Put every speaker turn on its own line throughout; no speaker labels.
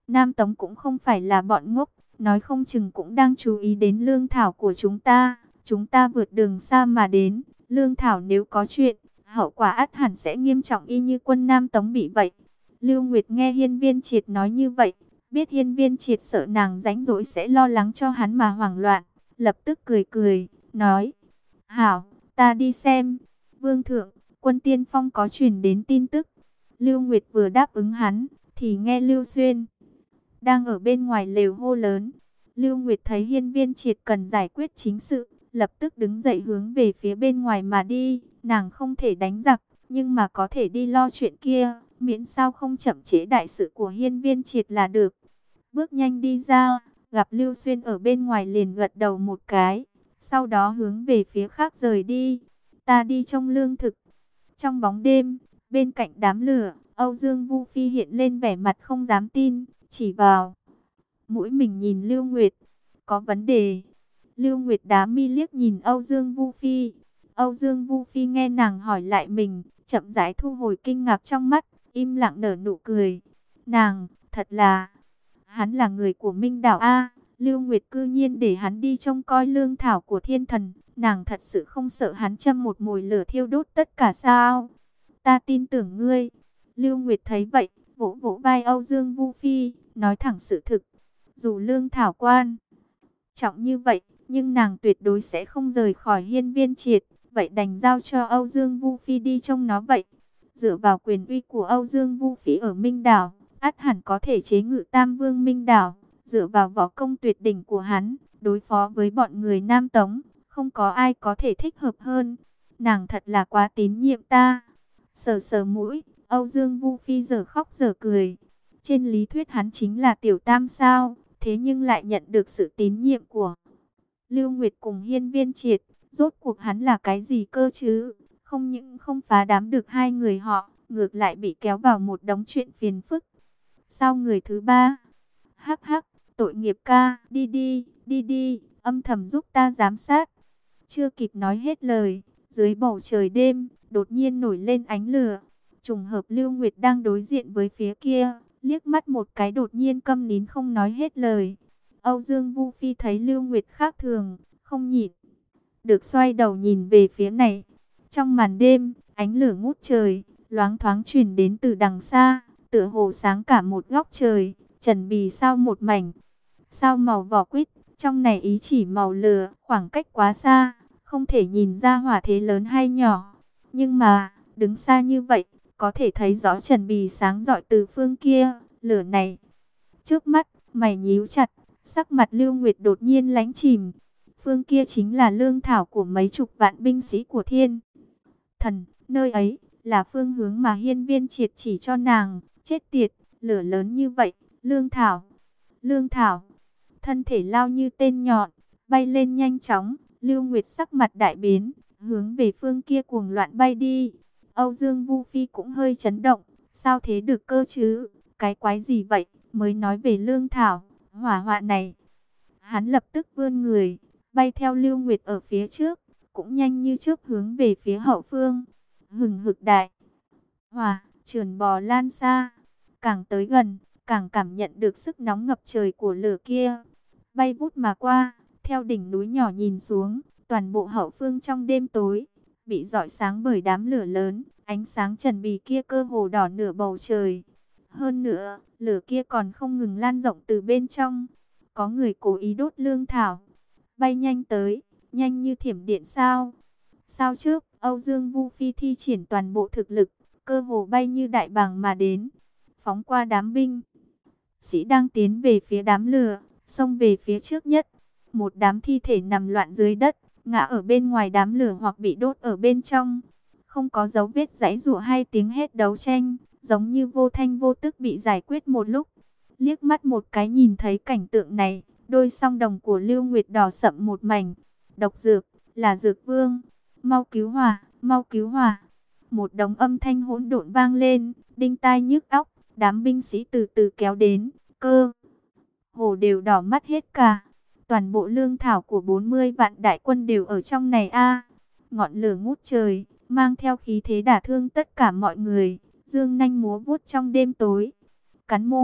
Nam Tống cũng không phải là bọn ngốc, nói không chừng cũng đang chú ý đến lương thảo của chúng ta. Chúng ta vượt đường xa mà đến, lương thảo nếu có chuyện, hậu quả ắt hẳn sẽ nghiêm trọng y như quân Nam Tống bị vậy. Lưu Nguyệt nghe Hiên Viên Triệt nói như vậy, biết Hiên Viên Triệt sợ nàng rảnh rỗi sẽ lo lắng cho hắn mà hoảng loạn, lập tức cười cười, nói: "Hảo, ta đi xem." "Vương thượng, quân Tiên Phong có truyền đến tin tức." Lưu Nguyệt vừa đáp ứng hắn, thì nghe Lưu Xuyên đang ở bên ngoài lều hô lớn. Lưu Nguyệt thấy Hiên Viên Triệt cần giải quyết chính sự, lập tức đứng dậy hướng về phía bên ngoài mà đi. Nàng không thể đánh giặc, nhưng mà có thể đi lo chuyện kia, miễn sao không chậm trễ đại sự của Hiên Viên Triệt là được. Bước nhanh đi ra, gặp Lưu Xuyên ở bên ngoài liền gật đầu một cái, sau đó hướng về phía khác rời đi. "Ta đi trông lương thực." Trong bóng đêm, bên cạnh đám lửa, Âu Dương Vu Phi hiện lên vẻ mặt không dám tin, chỉ vào mũi mình nhìn Lưu Nguyệt. "Có vấn đề." Lưu Nguyệt đá mi liếc nhìn Âu Dương Vu Phi. Âu Dương Vu Phi nghe nàng hỏi lại mình, chậm rãi thu hồi kinh ngạc trong mắt, im lặng nở nụ cười. Nàng, thật là, hắn là người của Minh Đảo A. Lưu Nguyệt cư nhiên để hắn đi trông coi lương thảo của thiên thần. Nàng thật sự không sợ hắn châm một mồi lửa thiêu đốt tất cả sao? "Ta tin tưởng ngươi." Lưu Nguyệt thấy vậy, vỗ vỗ vai Âu Dương Vu Phi, nói thẳng sự thực. Dù lương thảo quan trọng như vậy, nhưng nàng tuyệt đối sẽ không rời khỏi Hiên Viên Triệt. Vậy đành giao cho Âu Dương Vu Phi đi trông nó vậy. Dựa vào quyền uy của Âu Dương Vu Phi ở Minh Đảo, ắt hẳn có thể chế ngự Tam Vương Minh Đảo. Dựa vào võ công tuyệt đỉnh của hắn, đối phó với bọn người Nam Tống, không có ai có thể thích hợp hơn. Nàng thật là quá tín nhiệm ta. Sờ sờ mũi, Âu Dương Vu Phi giờ khóc giờ cười. Trên lý thuyết hắn chính là tiểu tam sao, thế nhưng lại nhận được sự tín nhiệm của Lưu Nguyệt cùng Hiên Viên Triệt. Rốt cuộc hắn là cái gì cơ chứ? Không những không phá đám được hai người họ, ngược lại bị kéo vào một đống chuyện phiền phức. Sao người thứ ba? Hắc hắc, tội nghiệp ca, đi đi, đi đi, âm thầm giúp ta giám sát. Chưa kịp nói hết lời, dưới bầu trời đêm, đột nhiên nổi lên ánh lửa. Trùng hợp Lưu Nguyệt đang đối diện với phía kia, liếc mắt một cái đột nhiên câm nín không nói hết lời. Âu Dương Vu Phi thấy Lưu Nguyệt khác thường, không nhịn được xoay đầu nhìn về phía này. Trong màn đêm, ánh lửa ngút trời, loáng thoáng truyền đến từ đằng xa, tựa hồ sáng cả một góc trời, trần bì sao một mảnh. Sao màu vỏ quýt, trong này ý chỉ màu lửa, khoảng cách quá xa, không thể nhìn ra hỏa thế lớn hay nhỏ. Nhưng mà, đứng xa như vậy, có thể thấy rõ trần bì sáng rọi từ phương kia, lửa này. Trước mắt, mày nhíu chặt, sắc mặt Lưu Nguyệt đột nhiên lánh chìm. Phương kia chính là lương thảo của mấy chục vạn binh sĩ của thiên thần, nơi ấy là phương hướng mà Hiên Viên Triệt chỉ cho nàng. Chết tiệt, lửa lớn như vậy, lương thảo, thân thể lao như tên nhọn, bay lên nhanh chóng. Lưu Nguyệt sắc mặt đại biến, hướng về phương kia cuồng loạn bay đi. Âu Dương Vu Phi cũng hơi chấn động, sao thế được cơ chứ, cái quái gì vậy, mới nói về lương thảo, hỏa hoạn này. Hắn lập tức vươn người, bay theo Lưu Nguyệt ở phía trước, cũng nhanh như chớp hướng về phía hậu phương. Hừng hực đại hỏa, trườn bò lan xa, càng tới gần, càng cảm nhận được sức nóng ngập trời của lửa kia. Bay vút mà qua, theo đỉnh núi nhỏ nhìn xuống, toàn bộ hậu phương trong đêm tối bị rọi sáng bởi đám lửa lớn, ánh sáng trần bì kia cơ hồ đỏ nửa bầu trời. Hơn nữa, lửa kia còn không ngừng lan rộng từ bên trong. Có người cố ý đốt lương thảo, bay nhanh tới, nhanh như thiểm điện sao. Sao trước, Âu Dương Vu Phi thi triển toàn bộ thực lực, cơ hồ bay như đại bàng mà đến, phóng qua đám binh sĩ đang tiến về phía đám lửa, xông về phía trước nhất. Một đám thi thể nằm loạn dưới đất, ngã ở bên ngoài đám lửa hoặc bị đốt ở bên trong. Không có dấu vết giãy giụa hay tiếng hét đấu tranh, giống như vô thanh vô tức bị giải quyết một lúc. Liếc mắt một cái nhìn thấy cảnh tượng này, đôi song đồng của Lưu Nguyệt đỏ sậm một mảnh. Độc dược, là dược vương, mau cứu hỏa, mau cứu hỏa. Một đống âm thanh hỗn độn vang lên, đinh tai nhức óc. Đám binh sĩ từ từ kéo đến, cơ hồ đều đỏ mắt hết cả. Toàn bộ lương thảo của 40 vạn đại quân đều ở trong này a. Ngọn lửa ngút trời, mang theo khí thế đả thương tất cả mọi người. Dương nanh múa vuốt trong đêm tối. Cắn môi,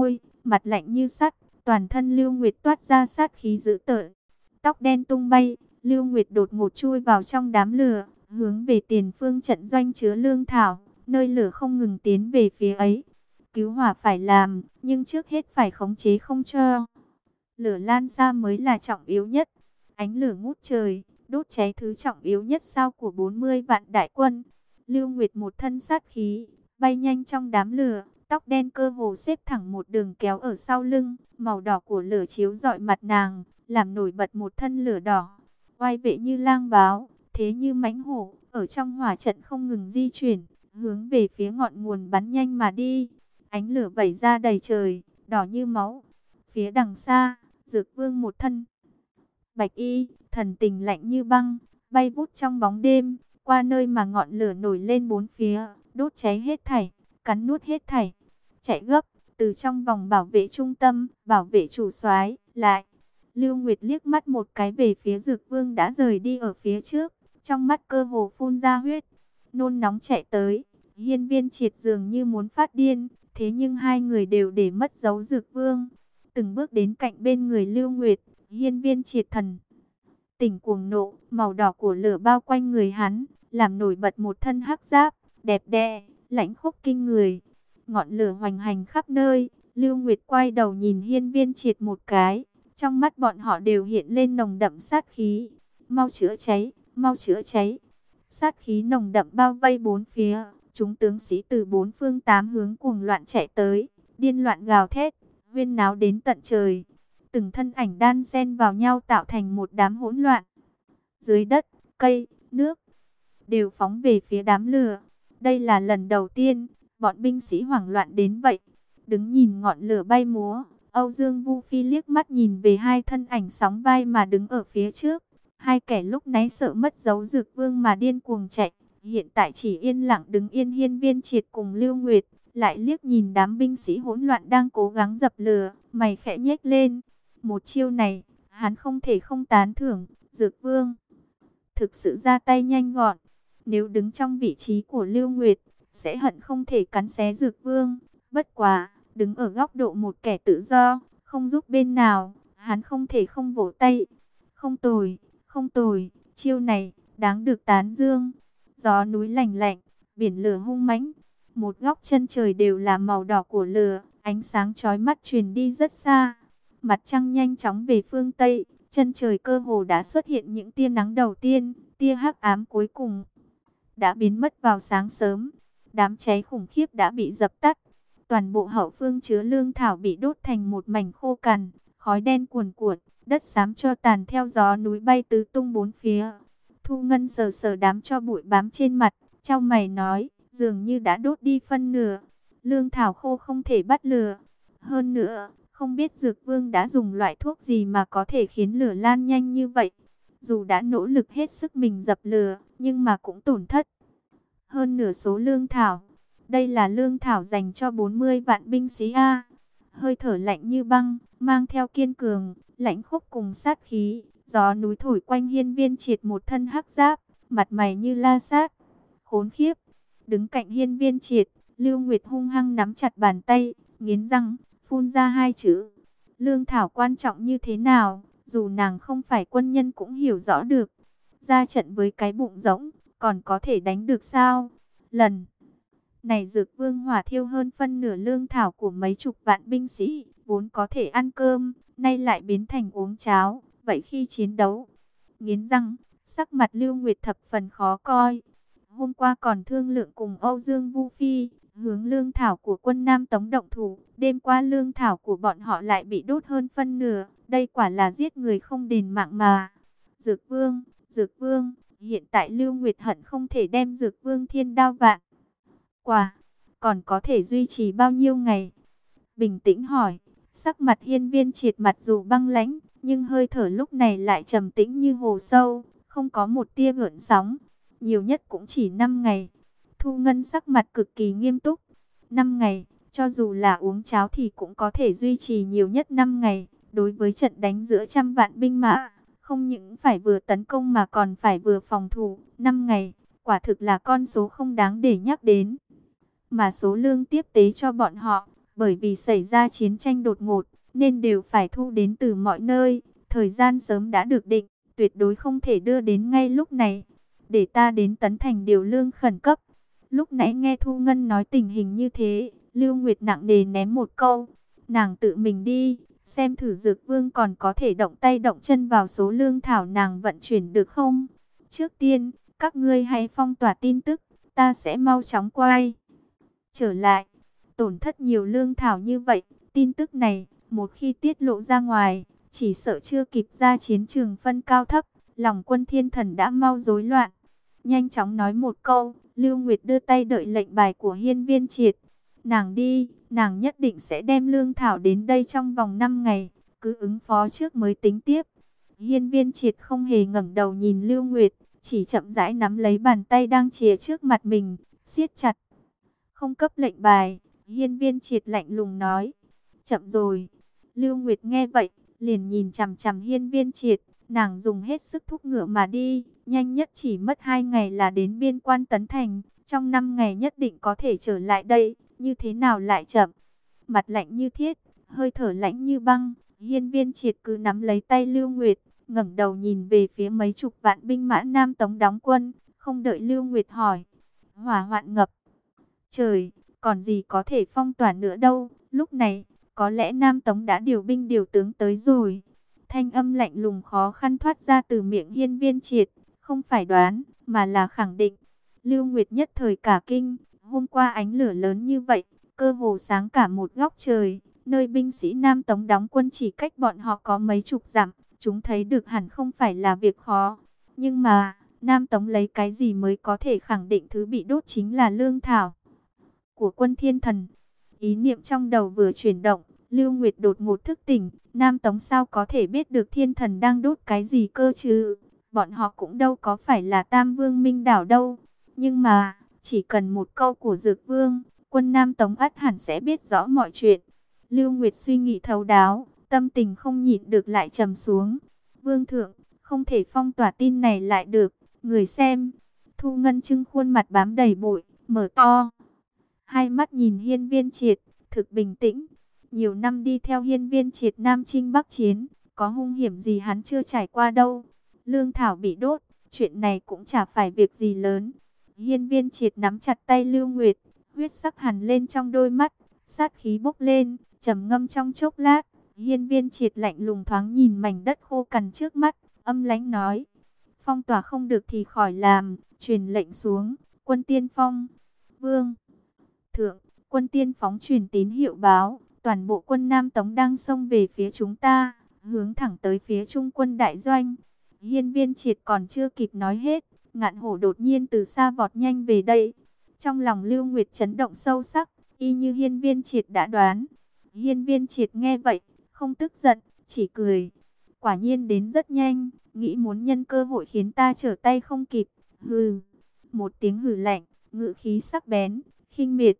mặt lạnh như sắt, toàn thân Lưu Nguyệt toát ra sát khí dữ tợn. Tóc đen tung bay, Lưu Nguyệt đột ngột chui vào trong đám lửa, hướng về tiền phương trận doanh chứa lương thảo, nơi lửa không ngừng tiến về phía ấy. Cứu hỏa phải làm, nhưng trước hết phải khống chế không cho lửa lan ra mới là trọng yếu nhất. Ánh lửa ngút trời, đốt cháy thứ trọng yếu nhất sau của 40 vạn đại quân. Lưu Nguyệt một thân sát khí, bay nhanh trong đám lửa, tóc đen cơ hồ xếp thẳng một đường kéo ở sau lưng, màu đỏ của lửa chiếu rọi mặt nàng, làm nổi bật một thân lửa đỏ. Oai vệ như lang báo, thế như mãnh hổ, ở trong hỏa trận không ngừng di chuyển, hướng về phía ngọn nguồn bắn nhanh mà đi. Ánh lửa vẩy ra đầy trời, đỏ như máu. Phía đằng xa, Dược Vương một thân bạch y, thần tình lạnh như băng, bay vút trong bóng đêm, qua nơi mà ngọn lửa nổi lên bốn phía, đốt cháy hết thảy, cắn nuốt hết thảy. Chạy gấp, từ trong vòng bảo vệ trung tâm, bảo vệ chủ soái lại. Lưu Nguyệt liếc mắt một cái về phía Dược Vương đã rời đi ở phía trước, trong mắt cơ hồ phun ra huyết, nôn nóng chạy tới. Hiên Viên Triệt dường như muốn phát điên, thế nhưng hai người đều để mất dấu Dược Vương. Từng bước đến cạnh bên người Lưu Nguyệt, Hiên Viên Triệt thần tỉnh cuồng nộ, màu đỏ của lửa bao quanh người hắn, làm nổi bật một thân hắc giáp, đẹp đẽ, lãnh khốc kinh người. Ngọn lửa hoành hành khắp nơi, Lưu Nguyệt quay đầu nhìn Hiên Viên Triệt một cái, trong mắt bọn họ đều hiện lên nồng đậm sát khí. Mau chữa cháy, mau chữa cháy. Sát khí nồng đậm bao vây bốn phía, chúng tướng sĩ từ bốn phương tám hướng cuồng loạn chạy tới, điên loạn gào thét, huyên náo đến tận trời. Từng thân ảnh đan xen vào nhau tạo thành một đám hỗn loạn. Dưới đất, cây, nước đều phóng về phía đám lửa. Đây là lần đầu tiên bọn binh sĩ hoảng loạn đến vậy. Đứng nhìn ngọn lửa bay múa, Âu Dương Vu Phi liếc mắt nhìn về hai thân ảnh sóng vai mà đứng ở phía trước. Hai kẻ lúc nãy sợ mất dấu Dược Vương mà điên cuồng chạy, hiện tại chỉ yên lặng đứng yên. Hiên Viên Triệt cùng Lưu Nguyệt lại liếc nhìn đám binh sĩ hỗn loạn đang cố gắng dập lửa, mày khẽ nhếch lên. Một chiêu này, hắn không thể không tán thưởng. Dược Vương thực sự ra tay nhanh gọn. Nếu đứng trong vị trí của Lưu Nguyệt, sẽ hận không thể cắn xé Dược Vương. Bất quá, đứng ở góc độ một kẻ tự do, không giúp bên nào, hắn không thể không vỗ tay. Không tồi, không tồi, chiêu này đáng được tán dương. Gió núi lạnh lạnh, biển lửa hung mãnh, một góc chân trời đều là màu đỏ của lửa, ánh sáng chói mắt truyền đi rất xa. Mặt trăng nhanh chóng về phương Tây, chân trời cơ hồ đã xuất hiện những tia nắng đầu tiên, tia hắc ám cuối cùng đã biến mất vào sáng sớm. Đám cháy khủng khiếp đã bị dập tắt, toàn bộ hậu phương chứa lương thảo bị đốt thành một mảnh khô cằn, khói đen cuồn cuộn, đất xám cho tàn theo gió núi bay tứ tung bốn phía. Thu Ngân sờ sờ đám cho bụi bám trên mặt, chau mày nói, dường như đã đốt đi phân nửa. Lương thảo khô không thể bắt lửa. Hơn nữa, không biết Dược Vương đã dùng loại thuốc gì mà có thể khiến lửa lan nhanh như vậy. Dù đã nỗ lực hết sức mình dập lửa, nhưng mà cũng tổn thất hơn nửa số lương thảo. Đây là lương thảo dành cho 40 vạn binh sĩ A. Hơi thở lạnh như băng, mang theo kiên cường, lãnh khốc cùng sát khí. Gió núi thổi quanh Hiên Viên Triệt một thân hắc giáp, mặt mày như la sát. Khốn khiếp. Đứng cạnh Hiên Viên Triệt, Lưu Nguyệt hung hăng nắm chặt bàn tay, nghiến răng, phun ra hai chữ. Lương thảo quan trọng như thế nào, dù nàng không phải quân nhân cũng hiểu rõ được. Ra trận với cái bụng rỗng, còn có thể đánh được sao? Lần này Dược Vương hỏa thiêu hơn phân nửa lương thảo của mấy chục vạn binh sĩ, vốn có thể ăn cơm, nay lại biến thành uống cháo. Vậy khi chiến đấu, nghiến răng, sắc mặt Lưu Nguyệt thập phần khó coi. Hôm qua còn thương lượng cùng Âu Dương Vu Phi, hướng lương thảo của quân Nam Tống động thủ. Đêm qua lương thảo của bọn họ lại bị đốt hơn phân nửa. Đây quả là giết người không đền mạng mà. Dược Vương, hiện tại Lưu Nguyệt hận không thể đem Dược Vương thiên đao vạn quả, còn có thể duy trì bao nhiêu ngày? Bình tĩnh hỏi. Sắc mặt Hiên Viên Triệt mặt dù băng lãnh, nhưng hơi thở lúc này lại trầm tĩnh như hồ sâu, không có một tia gợn sóng. Nhiều nhất cũng chỉ 5 ngày. Thu Ngân sắc mặt cực kỳ nghiêm túc. 5 ngày, cho dù là uống cháo thì cũng có thể duy trì nhiều nhất 5 ngày. Đối với trận đánh giữa trăm vạn binh mã, không những phải vừa tấn công mà còn phải vừa phòng thủ. 5 ngày, quả thực là con số không đáng để nhắc đến. Mà số lương tiếp tế cho bọn họ, Bởi vì xảy ra chiến tranh đột ngột, nên đều phải thu đến từ mọi nơi. Thời gian sớm đã được định, tuyệt đối không thể đưa đến ngay lúc này. Để ta đến Tấn Thành điều lương khẩn cấp. Lúc nãy nghe Thu Ngân nói tình hình như thế, Lưu Nguyệt nặng nề ném một câu. Nàng tự mình đi, xem thử Dược Vương còn có thể động tay động chân vào số lương thảo nàng vận chuyển được không. Trước tiên, các ngươi hãy phong tỏa tin tức, ta sẽ mau chóng quay trở lại. Tổn thất nhiều lương thảo như vậy, tin tức này, một khi tiết lộ ra ngoài, chỉ sợ chưa kịp ra chiến trường phân cao thấp, lòng quân Thiên Thần đã mau rối loạn. Nhanh chóng nói một câu, Lưu Nguyệt đưa tay đợi lệnh bài của Hiên Viên Triệt. Nàng đi, nàng nhất định sẽ đem lương thảo đến đây trong vòng 5 ngày, cứ ứng phó trước mới tính tiếp. Hiên Viên Triệt không hề ngẩng đầu nhìn Lưu Nguyệt, chỉ chậm rãi nắm lấy bàn tay đang chìa trước mặt mình, siết chặt. Không cấp lệnh bài, Hiên Viên Triệt lạnh lùng nói. Chậm rồi. Lưu Nguyệt nghe vậy, liền nhìn chằm chằm Hiên Viên Triệt, nàng dùng hết sức thúc ngựa mà đi, nhanh nhất chỉ mất 2 ngày là đến biên quan Tấn Thành, trong 5 ngày nhất định có thể trở lại đây, như thế nào lại chậm. Mặt lạnh như thiết, hơi thở lạnh như băng, Hiên Viên Triệt cứ nắm lấy tay Lưu Nguyệt, ngẩng đầu nhìn về phía mấy chục vạn binh mã Nam Tống đóng quân, không đợi Lưu Nguyệt hỏi. Hỏa hoạn ngập trời, còn gì có thể phong tỏa nữa đâu, lúc này, có lẽ Nam Tống đã điều binh điều tướng tới rồi. Thanh âm lạnh lùng khó khăn thoát ra từ miệng Hiên Viên Triệt, không phải đoán, mà là khẳng định. Lưu Nguyệt nhất thời cả kinh, hôm qua ánh lửa lớn như vậy, cơ hồ sáng cả một góc trời, nơi binh sĩ Nam Tống đóng quân chỉ cách bọn họ có mấy chục dặm, chúng thấy được hẳn không phải là việc khó. Nhưng mà, Nam Tống lấy cái gì mới có thể khẳng định thứ bị đốt chính là lương thảo của quân Thiên Thần. Ý niệm trong đầu vừa chuyển động, Lưu Nguyệt đột ngột thức tỉnh, Nam Tống sao có thể biết được Thiên Thần đang đốt cái gì cơ chứ? Bọn họ cũng đâu có phải là Tam Vương Minh Đảo đâu. Nhưng mà, chỉ cần một câu của Dược Vương, quân Nam Tống ắt hẳn sẽ biết rõ mọi chuyện. Lưu Nguyệt suy nghĩ thấu đáo, tâm tình không nhịn được lại trầm xuống. Vương thượng, không thể phong tỏa tin này lại được, người xem. Thu Ngân Trưng khuôn mặt bám đầy bụi, mở to hai mắt nhìn Hiên Viên Triệt, thực bình tĩnh. Nhiều năm đi theo Hiên Viên Triệt Nam Chinh Bắc Chiến, có hung hiểm gì hắn chưa trải qua đâu. Lương thảo bị đốt, chuyện này cũng chả phải việc gì lớn. Hiên Viên Triệt nắm chặt tay Lưu Nguyệt, huyết sắc hằn lên trong đôi mắt, sát khí bốc lên, trầm ngâm trong chốc lát. Hiên Viên Triệt lạnh lùng thoáng nhìn mảnh đất khô cằn trước mắt, âm lãnh nói: phong tỏa không được thì khỏi làm, truyền lệnh xuống, quân tiên phong. Vương thượng, quân tiên phóng truyền tín hiệu báo, toàn bộ quân Nam Tống đang xông về phía chúng ta, hướng thẳng tới phía Trung quân đại doanh. Hiên Viên Triệt còn chưa kịp nói hết, Ngạn Hổ đột nhiên từ xa vọt nhanh về đây. Trong lòng Lưu Nguyệt chấn động sâu sắc, y như Hiên Viên Triệt đã đoán. Hiên Viên Triệt nghe vậy, không tức giận, chỉ cười. Quả nhiên đến rất nhanh, nghĩ muốn nhân cơ hội khiến ta trở tay không kịp. Hừ, một tiếng hừ lạnh, ngữ khí sắc bén, khinh miệt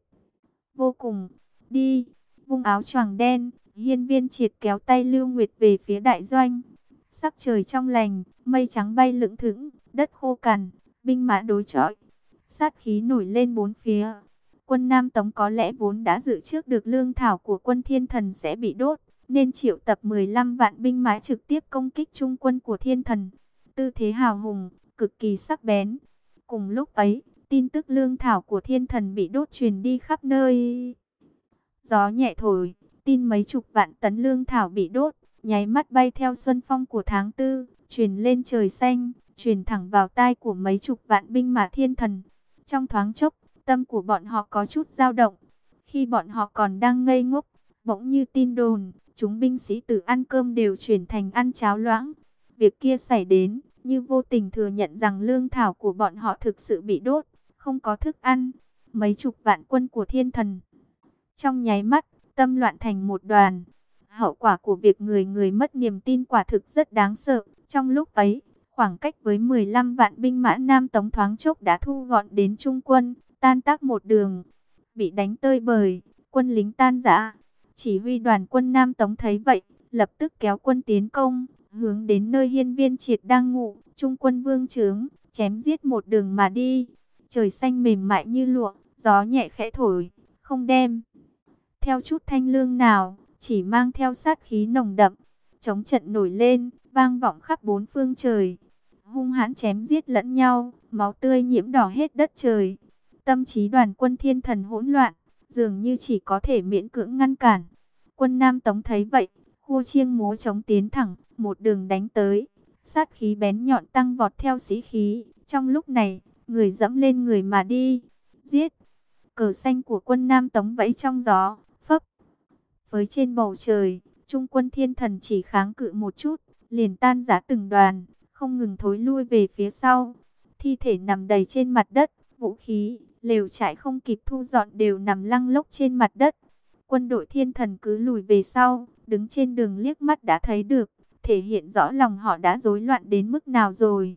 vô cùng. Đi, vung áo choàng đen, Hiên Viên Triệt kéo tay Lưu Nguyệt về phía đại doanh. Sắc trời trong lành, mây trắng bay lững thững, đất khô cằn, binh mã đối chọi, sát khí nổi lên bốn phía. Quân Nam Tống có lẽ vốn đã dự trước được lương thảo của quân Thiên Thần sẽ bị đốt, nên triệu tập 15 vạn binh mã trực tiếp công kích trung quân của Thiên Thần. Tư thế hào hùng, cực kỳ sắc bén. Cùng lúc ấy, tin tức lương thảo của Thiên Thần bị đốt truyền đi khắp nơi. Gió nhẹ thổi, tin mấy chục vạn tấn lương thảo bị đốt, nháy mắt bay theo xuân phong của tháng tư, truyền lên trời xanh, truyền thẳng vào tai của mấy chục vạn binh mã Thiên Thần. Trong thoáng chốc, tâm của bọn họ có chút dao động. Khi bọn họ còn đang ngây ngốc, bỗng như tin đồn, chúng binh sĩ từ ăn cơm đều chuyển thành ăn cháo loãng. Việc kia xảy đến, như vô tình thừa nhận rằng lương thảo của bọn họ thực sự bị đốt, không có thức ăn. Mấy chục vạn quân của Thiên Thần trong nháy mắt, tâm loạn thành một đoàn. Hậu quả của việc người người mất niềm tin quả thực rất đáng sợ. Trong lúc ấy, khoảng cách với 15 vạn binh mã Nam Tống thoáng chốc đã thu gọn đến Trung quân, tan tác một đường, bị đánh tơi bời, quân lính tan rã. Chỉ huy đoàn quân Nam Tống thấy vậy, lập tức kéo quân tiến công, hướng đến nơi Hiên Viên Triệt đang ngụ, Trung quân vương trướng, chém giết một đường mà đi. Trời xanh mềm mại như lụa, gió nhẹ khẽ thổi, không đem theo chút thanh lương nào, chỉ mang theo sát khí nồng đậm. Chống trận nổi lên, vang vọng khắp bốn phương trời. Hung hãn chém giết lẫn nhau, máu tươi nhiễm đỏ hết đất trời. Tâm trí đoàn quân Thiên Thần hỗn loạn, dường như chỉ có thể miễn cưỡng ngăn cản. Quân Nam Tống thấy vậy, khua chiêng múa trống tiến thẳng, một đường đánh tới. Sát khí bén nhọn tăng vọt theo sĩ khí. Trong lúc này, người dẫm lên người mà đi. Giết! Cờ xanh của quân Nam Tống vẫy trong gió, phấp với trên bầu trời. Trung quân Thiên Thần chỉ kháng cự một chút, liền tan rã từng đoàn, không ngừng thối lui về phía sau. Thi thể nằm đầy trên mặt đất, vũ khí, lều trại không kịp thu dọn đều nằm lăng lốc trên mặt đất. Quân đội Thiên Thần cứ lùi về sau, đứng trên đường liếc mắt đã thấy được, thể hiện rõ lòng họ đã rối loạn đến mức nào rồi.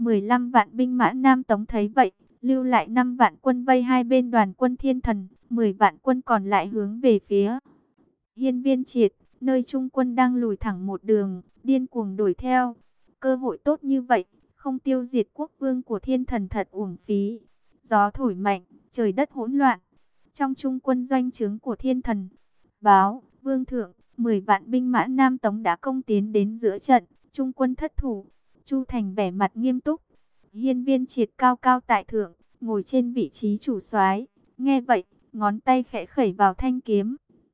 15 vạn binh mã Nam Tống thấy vậy, lưu lại 5 vạn quân vây hai bên đoàn quân Thiên Thần, 10 vạn quân còn lại hướng về phía Hiên Viên Triệt, nơi Trung quân đang lùi thẳng một đường, điên cuồng đuổi theo. Cơ hội tốt như vậy, không tiêu diệt quốc vương của Thiên Thần thật uổng phí. Gió thổi mạnh, trời đất hỗn loạn. Trong Trung quân doanh trướng của Thiên Thần, báo, vương thượng, 10 vạn binh mã Nam Tống đã công tiến đến giữa trận, Trung quân thất thủ. Chu Thành vẻ mặt nghiêm túc. Hiên Viên Triệt cao cao tại thượng, ngồi trên vị trí chủ soái. Nghe vậy, ngón tay khẽ khẩy vào thanh kiếm.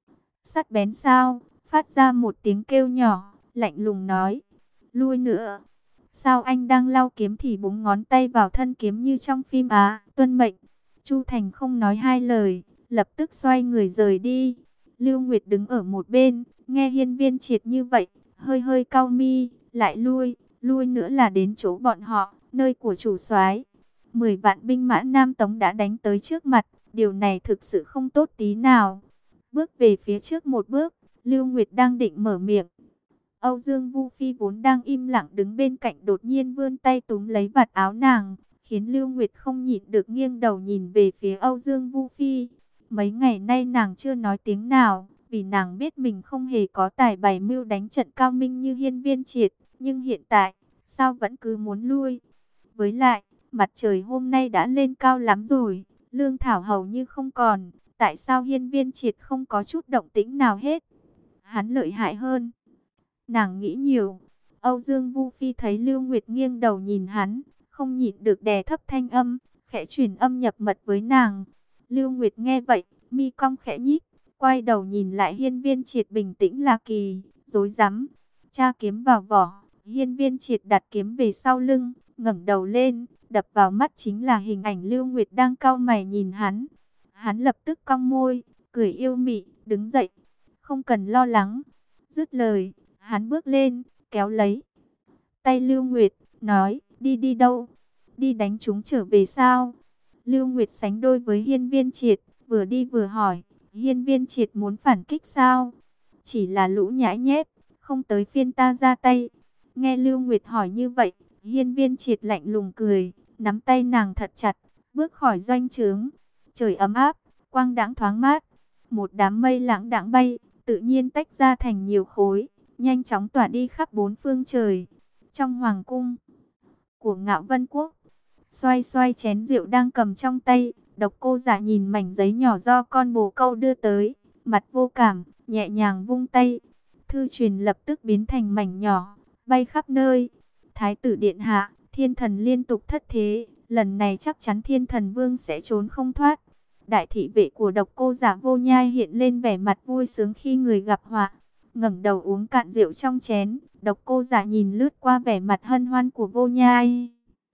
Sắt bén sao, phát ra một tiếng kêu nhỏ, lạnh lùng nói, lui nữa. Sao anh đang lau kiếm thì búng ngón tay vào thân kiếm như trong phim á, tuân mệnh. Chu Thành không nói hai lời, lập tức xoay người rời đi. Lưu Nguyệt đứng ở một bên, nghe Hiên Viên Triệt như vậy, hơi hơi cau mi, lại lui nữa là đến chỗ bọn họ, nơi của chủ soái. 10 vạn binh mã Nam Tống đã đánh tới trước mặt, điều này thực sự không tốt tí nào. Bước về phía trước một bước, Lưu Nguyệt đang định mở miệng. Âu Dương Vu Phi vốn đang im lặng đứng bên cạnh đột nhiên vươn tay túm lấy vạt áo nàng, khiến Lưu Nguyệt không nhịn được nghiêng đầu nhìn về phía Âu Dương Vu Phi. Mấy ngày nay nàng chưa nói tiếng nào, vì nàng biết mình không hề có tài bày mưu đánh trận cao minh như Hiên Viên Triệt, nhưng hiện tại, sao vẫn cứ muốn lui? Với lại, mặt trời hôm nay đã lên cao lắm rồi, lương thảo hầu như không còn, tại sao Hiên Viên Triệt không có chút động tĩnh nào hết? Hắn lợi hại hơn. Nàng nghĩ nhiều. Âu Dương Vu Phi thấy Lưu Nguyệt nghiêng đầu nhìn hắn, không nhịn được đè thấp thanh âm, khẽ truyền âm nhập mật với nàng. Lưu Nguyệt nghe vậy, mi cong khẽ nhích, quay đầu nhìn lại Hiên Viên Triệt bình tĩnh là kỳ, rối rắm. Tra kiếm vào vỏ, Hiên Viên Triệt đặt kiếm về sau lưng, ngẩng đầu lên, đập vào mắt chính là hình ảnh Lưu Nguyệt đang cau mày nhìn hắn. Hắn lập tức cong môi, cười yêu mị, đứng dậy, không cần lo lắng. Dứt lời, hắn bước lên, kéo lấy tay Lưu Nguyệt, nói, đi đâu? Đi đánh chúng trở về sao? Lưu Nguyệt sánh đôi với Hiên Viên Triệt, vừa đi vừa hỏi, Hiên Viên Triệt muốn phản kích sao? Chỉ là lũ nhãi nhép, không tới phiên ta ra tay. Nghe Lưu Nguyệt hỏi như vậy, Hiên Viên Triệt lạnh lùng cười, nắm tay nàng thật chặt, bước khỏi doanh trướng. Trời ấm áp, quang đãng thoáng mát, một đám mây lãng đãng bay, tự nhiên tách ra thành nhiều khối, nhanh chóng tỏa đi khắp bốn phương trời. Trong hoàng cung của Ngạo Vân Quốc, xoay xoay chén rượu đang cầm trong tay, Độc Cô Giả nhìn mảnh giấy nhỏ do con bồ câu đưa tới, mặt vô cảm, nhẹ nhàng vung tay, thư truyền lập tức biến thành mảnh nhỏ, bay khắp nơi. Thái tử điện hạ, Thiên Thần liên tục thất thế, lần này chắc chắn Thiên Thần Vương sẽ trốn không thoát. Đại thị vệ của Độc Cô Giả Vô Nhai hiện lên vẻ mặt vui sướng khi người gặp họa, ngẩng đầu uống cạn rượu trong chén. Độc Cô Giả nhìn lướt qua vẻ mặt hân hoan của Vô Nhai,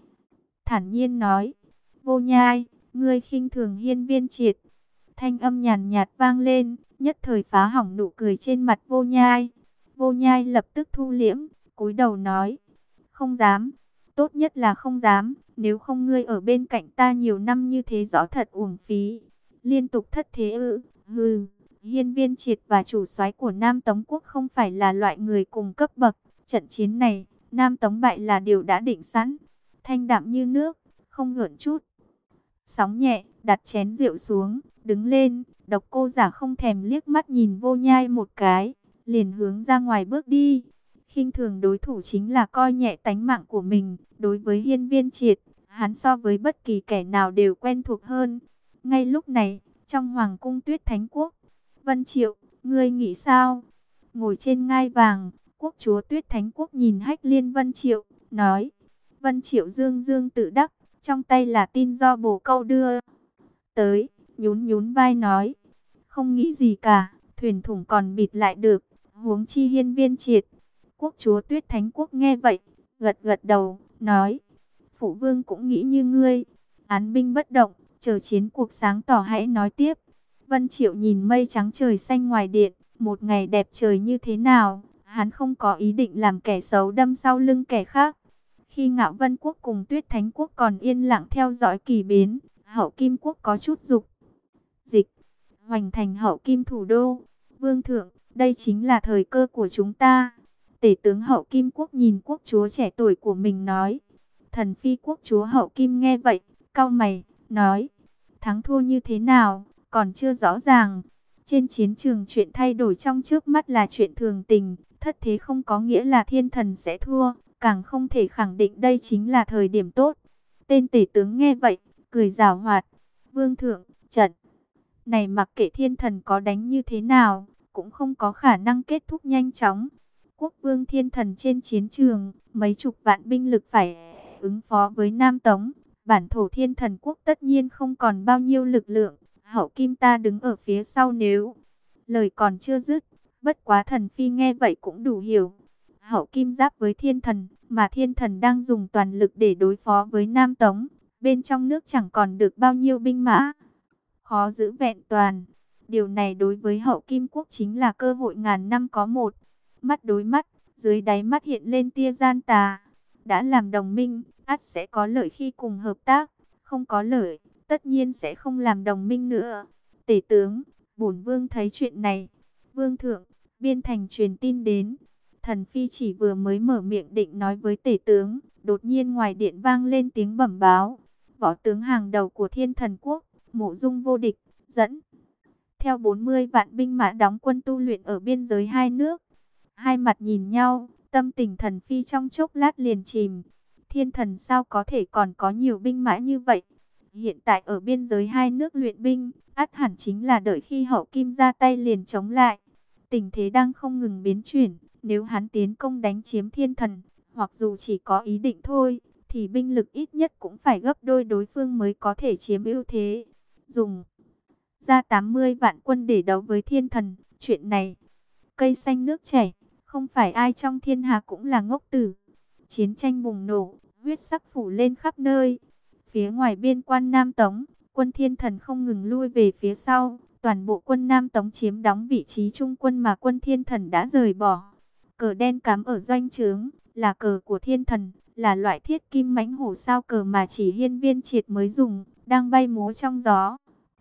thản nhiên nói, Vô Nhai, ngươi khinh thường Hiên Viên Triệt. Thanh âm nhàn nhạt vang lên, nhất thời phá hỏng nụ cười trên mặt Vô Nhai. Vô Nhai lập tức thu liễm, cúi đầu nói, không dám, tốt nhất là không dám, nếu không ngươi ở bên cạnh ta nhiều năm như thế rõ thật uổng phí. Liên tục thất thế ư? Hừ, Hiên Viên Triệt và chủ soái của Nam Tống Quốc không phải là loại người cùng cấp bậc. Trận chiến này, Nam Tống bại là điều đã định sẵn. Thanh đạm như nước, không gợn chút sóng nhẹ, đặt chén rượu xuống, đứng lên. Độc Cô Giả không thèm liếc mắt nhìn Vô Nhai một cái, liền hướng ra ngoài bước đi. Khinh thường đối thủ chính là coi nhẹ tánh mạng của mình. Đối với Hiên Viên Triệt, hắn so với bất kỳ kẻ nào đều quen thuộc hơn. Ngay lúc này, trong Hoàng cung Tuyết Thánh Quốc, Vân Triệu, ngươi nghĩ sao? Ngồi trên ngai vàng, quốc chúa Tuyết Thánh Quốc nhìn Hách Liên Vân Triệu, nói. Vân Triệu dương dương tự đắc, trong tay là tin do bồ câu đưa tới, nhún nhún vai nói. Không nghĩ gì cả, thuyền thủng còn bịt lại được, huống chi Hiên Viên Triệt. Quốc chúa Tuyết Thánh Quốc nghe vậy, gật gật đầu, nói. Phụ vương cũng nghĩ như ngươi, án binh bất động, chờ chiến cuộc sáng tỏ hãy nói tiếp. Vân Triệu nhìn mây trắng trời xanh ngoài điện, một ngày đẹp trời như thế nào, hắn không có ý định làm kẻ xấu đâm sau lưng kẻ khác. Khi Ngạo Vân Quốc cùng Tuyết Thánh Quốc còn yên lặng theo dõi kỳ biến, Hậu Kim Quốc có chút dục dịch, hoành thành Hậu Kim thủ đô. Vương thượng, đây chính là thời cơ của chúng ta. Tể tướng Hậu Kim Quốc nhìn quốc chúa trẻ tuổi của mình nói. Thần phi quốc chúa Hậu Kim nghe vậy, cau mày, nói. Thắng thua như thế nào, còn chưa rõ ràng. Trên chiến trường chuyện thay đổi trong chớp mắt là chuyện thường tình, thất thế không có nghĩa là thiên thần sẽ thua, càng không thể khẳng định đây chính là thời điểm tốt. Tên tể tướng nghe vậy, cười giảo hoạt. Vương thượng, trận này mặc kệ thiên thần có đánh như thế nào, cũng không có khả năng kết thúc nhanh chóng. Quốc vương thiên thần trên chiến trường, mấy chục vạn binh lực phải ứng phó với Nam Tống. Bản thổ thiên thần quốc tất nhiên không còn bao nhiêu lực lượng. Hậu Kim ta đứng ở phía sau nếu. Lời còn chưa dứt, bất quá thần phi nghe vậy cũng đủ hiểu. Hậu Kim giáp với thiên thần, mà thiên thần đang dùng toàn lực để đối phó với Nam Tống. Bên trong nước chẳng còn được bao nhiêu binh mã, khó giữ vẹn toàn. Điều này đối với Hậu Kim Quốc chính là cơ hội ngàn năm có một. Mắt đối mắt, dưới đáy mắt hiện lên tia gian tà. Đã làm đồng minh, ắt sẽ có lợi khi cùng hợp tác. Không có lợi, tất nhiên sẽ không làm đồng minh nữa. Tể tướng, bổn vương thấy chuyện này. Vương thượng, biên thành truyền tin đến. Thần phi chỉ vừa mới mở miệng định nói với tể tướng, đột nhiên ngoài điện vang lên tiếng bẩm báo. Võ tướng hàng đầu của Thiên Thần Quốc, Mộ Dung Vô Địch, dẫn theo 40 vạn binh mã đóng quân tu luyện ở biên giới hai nước. Hai mặt nhìn nhau, tâm tình thần phi trong chốc lát liền chìm. Thiên thần sao có thể còn có nhiều binh mã như vậy? Hiện tại ở biên giới hai nước luyện binh, ắt hẳn chính là đợi khi Hậu Kim ra tay liền chống lại. Tình thế đang không ngừng biến chuyển, nếu hắn tiến công đánh chiếm thiên thần, hoặc dù chỉ có ý định thôi, thì binh lực ít nhất cũng phải gấp đôi đối phương mới có thể chiếm ưu thế. Dùng ra 80 vạn quân để đấu với thiên thần, chuyện này, cây xanh nước chảy, không phải ai trong thiên hạ cũng là ngốc tử. Chiến tranh bùng nổ, huyết sắc phủ lên khắp nơi. Phía ngoài biên quan Nam Tống, quân thiên thần không ngừng lui về phía sau. Toàn bộ quân Nam Tống chiếm đóng vị trí trung quân mà quân thiên thần đã rời bỏ. Cờ đen cắm ở doanh trướng, là cờ của thiên thần, là loại thiết kim mãnh hổ sao cờ mà chỉ Hiên Viên Triệt mới dùng, đang bay múa trong gió.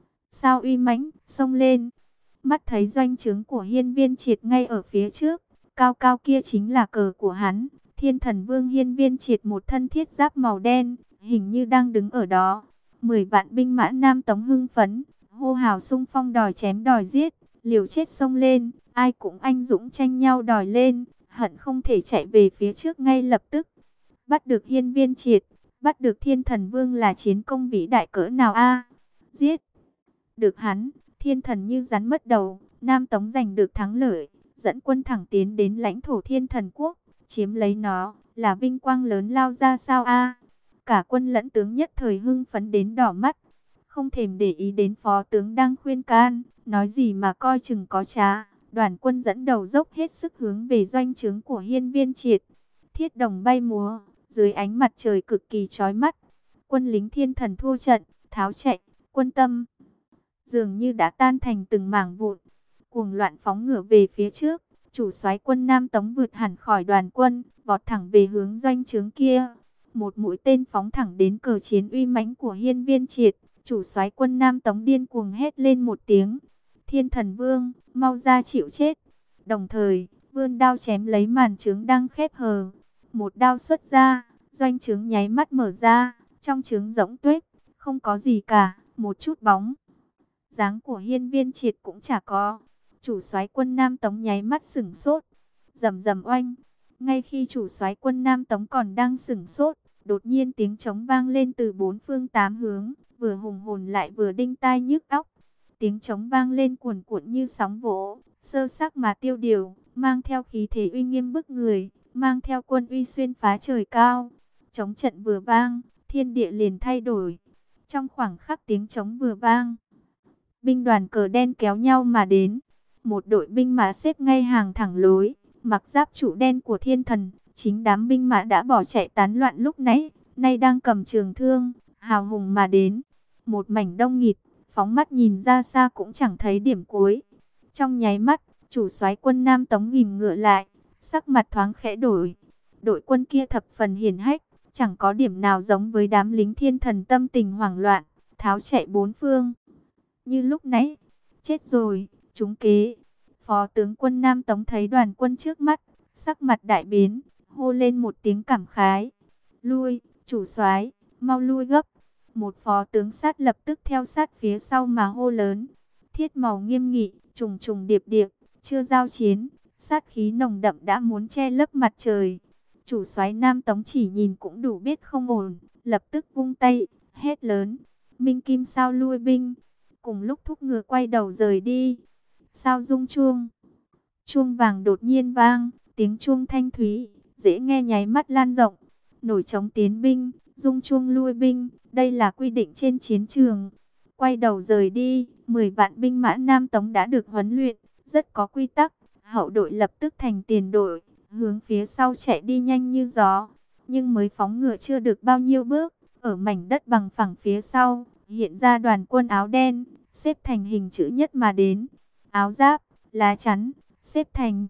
Sao uy mãnh, xông lên. Mắt thấy doanh trướng của Hiên Viên Triệt ngay ở phía trước, cao cao kia chính là cờ của hắn. Thiên thần vương Hiên Viên Triệt một thân thiết giáp màu đen, hình như đang đứng ở đó. 10 vạn binh mã Nam Tống hưng phấn, hô hào xung phong đòi chém đòi giết, liều chết xông lên, ai cũng anh dũng tranh nhau đòi lên, hận không thể chạy về phía trước ngay lập tức. Bắt được Hiên Viên Triệt, bắt được Thiên Thần Vương là chiến công vĩ đại cỡ nào a? Giết được hắn, thiên thần như rắn mất đầu, Nam Tống giành được thắng lợi, dẫn quân thẳng tiến đến lãnh thổ Thiên Thần Quốc, chiếm lấy nó, là vinh quang lớn lao ra sao a? Cả quân lẫn tướng nhất thời hưng phấn đến đỏ mắt, không thèm để ý đến phó tướng đang khuyên can, nói gì mà coi chừng có trá. Đoàn quân dẫn đầu dốc hết sức hướng về doanh trướng của Hiên Viên Triệt. Thiết đồng bay múa, dưới ánh mặt trời cực kỳ chói mắt. Quân lính thiên thần thua trận, tháo chạy, quân tâm dường như đã tan thành từng mảng vụn. Cuồng loạn phóng ngựa về phía trước, chủ soái quân Nam Tống vượt hẳn khỏi đoàn quân, vọt thẳng về hướng doanh trướng kia. Một mũi tên phóng thẳng đến cờ chiến uy mãnh của Hiên Viên Triệt. Chủ soái quân Nam Tống điên cuồng hét lên một tiếng: Thiên Thần Vương, mau ra chịu chết! Đồng thời, vươn đao chém lấy màn trướng đang khép hờ. Một đao xuất ra, doanh trướng nháy mắt mở ra, trong trướng rỗng tuếch, không có gì cả, một chút bóng dáng của Hiên Viên Triệt cũng chả có. Chủ soái quân Nam Tống nháy mắt sửng sốt, rầm rầm oanh. Ngay khi chủ soái quân Nam Tống còn đang sửng sốt, đột nhiên tiếng trống vang lên từ bốn phương tám hướng, vừa hùng hồn lại vừa đinh tai nhức óc. tiếng trống vang lên cuồn cuộn như sóng vỗ, sơ xác mà tiêu điều, mang theo khí thế uy nghiêm bức người, mang theo quân uy xuyên phá trời cao. Trống trận vừa vang, thiên địa liền thay đổi. Trong khoảng khắc tiếng trống vừa vang, binh đoàn cờ đen kéo nhau mà đến. Một đội binh mã xếp ngay hàng thẳng lối, mặc giáp trụ đen của thiên thần. Chính đám binh mã đã bỏ chạy tán loạn lúc nãy, nay đang cầm trường thương, hào hùng mà đến. Một mảnh đông nghịt, phóng mắt nhìn ra xa cũng chẳng thấy điểm cuối. Trong nháy mắt, chủ soái quân Nam Tống ghìm ngựa lại, sắc mặt thoáng khẽ đổi. Đội quân kia thập phần hiển hách, chẳng có điểm nào giống với đám lính thiên thần tâm tình hoảng loạn, tháo chạy bốn phương. Như lúc nãy, chết rồi, trúng kế. Phó tướng quân Nam Tống thấy đoàn quân trước mắt, sắc mặt đại biến, hô lên một tiếng cảm khái. Lui, chủ soái, mau lui gấp. Một phó tướng sát lập tức theo sát phía sau mà hô lớn. Thiết màu nghiêm nghị, trùng trùng điệp điệp, chưa giao chiến, sát khí nồng đậm đã muốn che lấp mặt trời. Chủ soái Nam Tống chỉ nhìn cũng đủ biết không ổn, lập tức vung tay, hét lớn. Minh Kim sao lui binh. Cùng lúc thúc ngựa quay đầu rời đi. Sao rung chuông. Chuông vàng đột nhiên vang, tiếng chuông thanh thúy, dễ nghe nháy mắt lan rộng. Nổi trống tiến binh, rung chuông lui binh, đây là quy định trên chiến trường. Quay đầu rời đi, 10 vạn binh mã Nam Tống đã được huấn luyện, rất có quy tắc. Hậu đội lập tức thành tiền đội, hướng phía sau chạy đi nhanh như gió. Nhưng mới phóng ngựa chưa được bao nhiêu bước, ở mảnh đất bằng phẳng phía sau, hiện ra đoàn quân áo đen, xếp thành hình chữ nhất mà đến. Áo giáp, lá chắn, xếp thành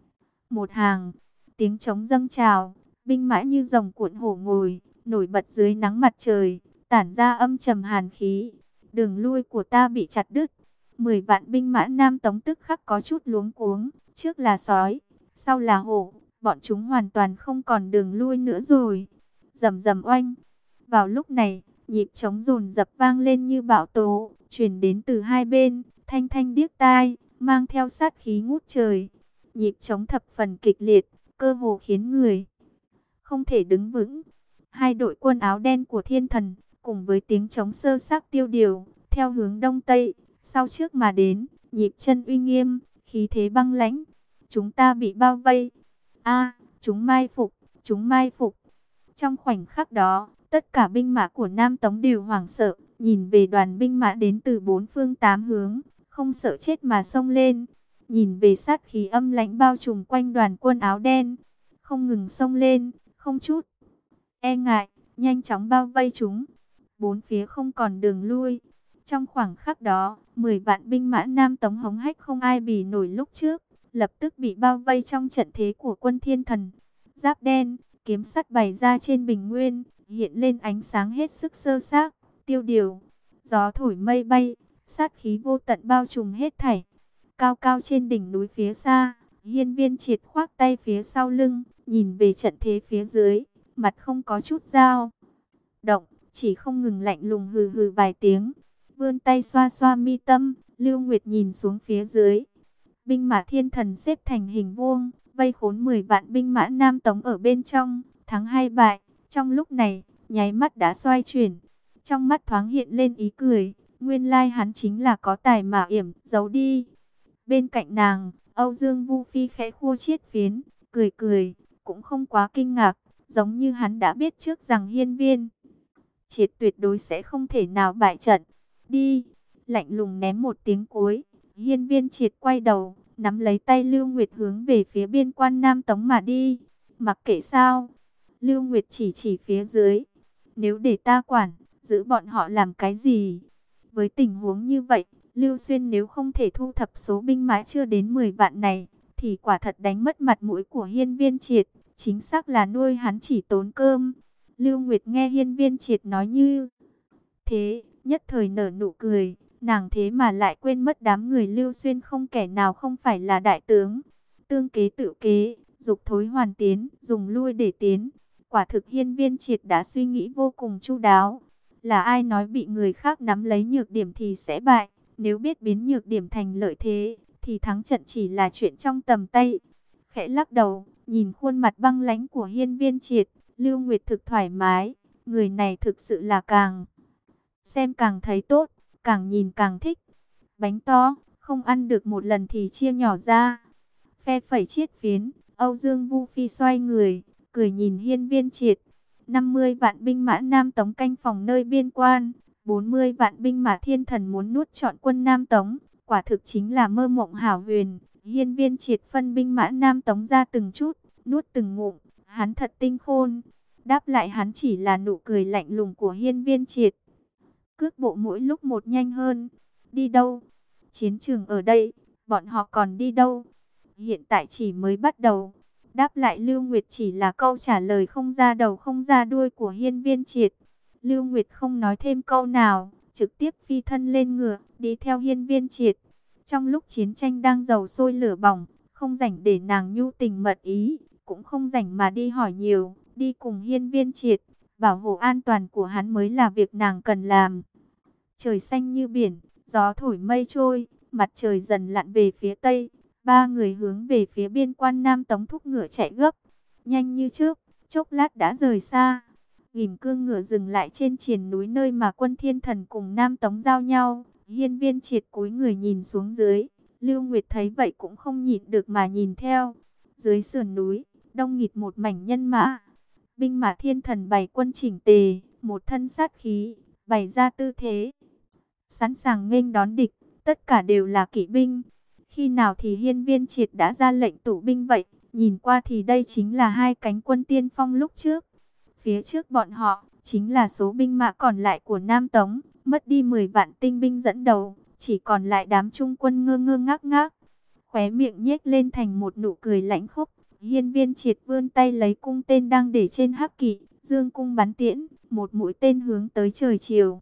một hàng, tiếng trống dâng trào, binh mã như rồng cuộn hổ ngồi, nổi bật dưới nắng mặt trời, tản ra âm trầm hàn khí. Đường lui của ta bị chặt đứt. 10 vạn binh mã Nam Tống tức khắc có chút luống cuống, trước là sói, sau là hổ, bọn chúng hoàn toàn không còn đường lui nữa rồi. Rầm rầm oanh. Vào lúc này, nhịp trống dồn dập vang lên như bão tố, truyền đến từ hai bên, thanh thanh điếc tai, mang theo sát khí ngút trời. Nhịp trống thập phần kịch liệt, cơ hồ khiến người không thể đứng vững. Hai đội quân áo đen của thiên thần, cùng với tiếng trống sơ xác tiêu điều, theo hướng đông tây, sau trước mà đến, nhịp chân uy nghiêm, khí thế băng lãnh. Chúng ta bị bao vây. A, chúng mai phục, chúng mai phục. Trong khoảnh khắc đó, tất cả binh mã của Nam Tống đều hoảng sợ, nhìn về đoàn binh mã đến từ bốn phương tám hướng, không sợ chết mà xông lên. Nhìn về sát khí âm lãnh bao trùm quanh đoàn quân áo đen, không ngừng xông lên, không chút e ngại, nhanh chóng bao vây chúng. Bốn phía không còn đường lui. Trong khoảng khắc đó, 10 vạn binh mã Nam Tống hống hách không ai bì nổi lúc trước, lập tức bị bao vây trong trận thế của quân thiên thần. Giáp đen, kiếm sắt bày ra trên bình nguyên, hiện lên ánh sáng hết sức sơ xác, tiêu điều. Gió thổi mây bay, sát khí vô tận bao trùm hết thảy. Cao cao trên đỉnh núi phía xa, Hiên Viên Triệt khoác tay phía sau lưng, nhìn về trận thế phía dưới, mặt không có chút dao động, chỉ không ngừng lạnh lùng hừ hừ vài tiếng, vươn tay xoa xoa mi tâm. Lưu Nguyệt nhìn xuống phía dưới, binh mã thiên thần xếp thành hình vuông, vây khốn 10 vạn binh mã Nam Tống ở bên trong. Thắng hay bại, trong lúc này, nháy mắt đã xoay chuyển. Trong mắt thoáng hiện lên ý cười, nguyên lai hắn chính là có tài mà yểm giấu đi. Bên cạnh nàng, Âu Dương Vu Phi khẽ khua chiết phiến, cười cười, cũng không quá kinh ngạc, giống như hắn đã biết trước rằng Hiên Viên Triệt tuyệt đối sẽ không thể nào bại trận. Đi, lạnh lùng ném một tiếng cuối, Hiên Viên Triệt quay đầu, nắm lấy tay Lưu Nguyệt hướng về phía biên quan Nam Tống mà đi. Mặc kệ sao, Lưu Nguyệt chỉ phía dưới, nếu để ta quản, giữ bọn họ làm cái gì? Với tình huống như vậy, Lưu Xuyên nếu không thể thu thập số binh mã chưa đến 10 vạn này, thì quả thật đánh mất mặt mũi của Hiên Viên Triệt, chính xác là nuôi hắn chỉ tốn cơm. Lưu Nguyệt nghe Hiên Viên Triệt nói như thế, nhất thời nở nụ cười, nàng thế mà lại quên mất đám người Lưu Xuyên không kẻ nào không phải là đại tướng. Tương kế tự kế, dục thối hoàn tiến, dùng lui để tiến. Quả thực Hiên Viên Triệt đã suy nghĩ vô cùng chu đáo. Là ai nói bị người khác nắm lấy nhược điểm thì sẽ bại, nếu biết biến nhược điểm thành lợi thế, thì thắng trận chỉ là chuyện trong tầm tay. Khẽ lắc đầu, nhìn khuôn mặt băng lãnh của Hiên Viên Triệt, Lưu Nguyệt thực thoải mái, người này thực sự là càng xem càng thấy tốt, càng nhìn càng thích. bánh to, không ăn được một lần thì chia nhỏ ra. Phe phẩy chiết phiến, Âu Dương Vu Phi xoay người, cười nhìn Hiên Viên Triệt. 50 vạn binh mã Nam Tống canh phòng nơi biên quan, 40 vạn binh mã Thiên Thần muốn nuốt trọn quân Nam Tống, quả thực chính là mơ mộng hảo huyền. Hiên Viên Triệt phân binh mã Nam Tống ra từng chút, nuốt từng ngụm, hắn thật tinh khôn. Đáp lại hắn chỉ là nụ cười lạnh lùng của Hiên Viên Triệt. Cước bộ mỗi lúc một nhanh hơn. Đi đâu? Chiến trường ở đây, bọn họ còn đi đâu? Hiện tại chỉ mới bắt đầu. Đáp lại Lưu Nguyệt chỉ là câu trả lời không ra đầu không ra đuôi của Hiên Viên Triệt. Lưu Nguyệt không nói thêm câu nào, trực tiếp phi thân lên ngựa, đi theo Hiên Viên Triệt. Trong lúc chiến tranh đang dầu sôi lửa bỏng, không rảnh để nàng nhu tình mật ý, cũng không rảnh mà đi hỏi nhiều, đi cùng Hiên Viên Triệt, bảo hộ an toàn của hắn mới là việc nàng cần làm. Trời xanh như biển, gió thổi mây trôi, mặt trời dần lặn về phía tây. Ba người hướng về phía biên quan Nam Tống thúc ngựa chạy gấp, nhanh như trước, chốc lát đã rời xa. Ghim cương ngựa dừng lại trên triền núi nơi mà quân Thiên Thần cùng Nam Tống giao nhau. Hiên Viên Triệt cúi người nhìn xuống dưới, Lưu Nguyệt thấy vậy cũng không nhịn được mà nhìn theo. Dưới sườn núi, đông nghịt một mảnh nhân mã. Binh mã Thiên Thần bày quân chỉnh tề, một thân sát khí, bày ra tư thế, sẵn sàng nghênh đón địch, tất cả đều là kỵ binh. Khi nào thì Hiên Viên Triệt đã ra lệnh tụ binh vậy? Nhìn qua thì đây chính là hai cánh quân tiên phong lúc trước. Phía trước bọn họ, chính là số binh mã còn lại của Nam Tống, mất đi 10 vạn tinh binh dẫn đầu, chỉ còn lại đám trung quân ngơ ngơ ngác ngác. Khóe miệng nhếch lên thành một nụ cười lãnh khốc, Hiên Viên Triệt vươn tay lấy cung tên đang để trên hắc kỵ, dương cung bắn tiễn, một mũi tên hướng tới trời chiều.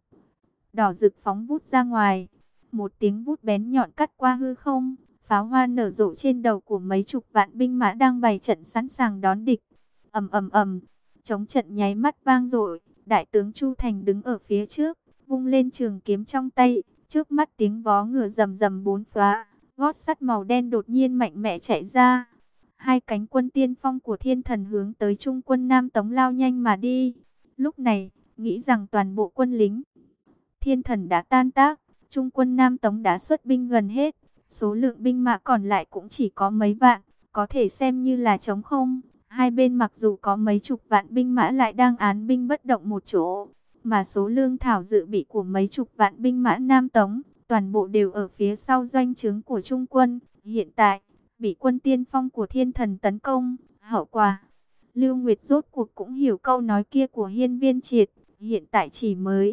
Đỏ rực phóng vút ra ngoài, một tiếng vút bén nhọn cắt qua hư không, pháo hoa nở rộ trên đầu của mấy chục vạn binh mã đang bày trận sẵn sàng đón địch. Ầm ầm ầm, chống trận nháy mắt vang dội, đại tướng Chu Thành đứng ở phía trước, vung lên trường kiếm trong tay, trước mắt tiếng vó ngựa rầm rầm bốn phá, gót sắt màu đen đột nhiên mạnh mẽ chạy ra. Hai cánh quân tiên phong của Thiên Thần hướng tới trung quân Nam Tống lao nhanh mà đi. Lúc này, nghĩ rằng toàn bộ quân lính Thiên Thần đã tan tác, trung quân Nam Tống đã xuất binh gần hết, số lượng binh mã còn lại cũng chỉ có mấy vạn, có thể xem như là trống không. Hai bên mặc dù có mấy chục vạn binh mã lại đang án binh bất động một chỗ, mà số lương thảo dự bị của mấy chục vạn binh mã Nam Tống, toàn bộ đều ở phía sau doanh trướng của trung quân. Hiện tại, bị quân tiên phong của Thiên Thần tấn công, hậu quả. Lưu Nguyệt rốt cuộc cũng hiểu câu nói kia của Hiên Viên Triệt, hiện tại chỉ mới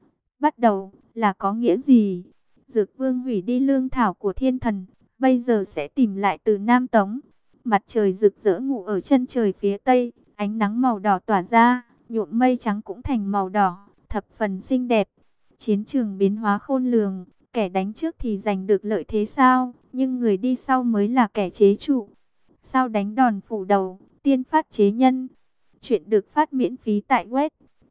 bắt đầu là có nghĩa gì? Dược Vương hủy đi lương thảo của Thiên Thần, bây giờ sẽ tìm lại từ Nam Tống. Mặt trời rực rỡ ngủ ở chân trời phía tây, ánh nắng màu đỏ tỏa ra, nhuộm mây trắng cũng thành màu đỏ, thập phần xinh đẹp. Chiến trường biến hóa khôn lường, kẻ đánh trước thì giành được lợi thế sao, nhưng người đi sau mới là kẻ chế trụ. Sao đánh đòn phủ đầu, tiên phát chế nhân. Chuyện được phát miễn phí tại web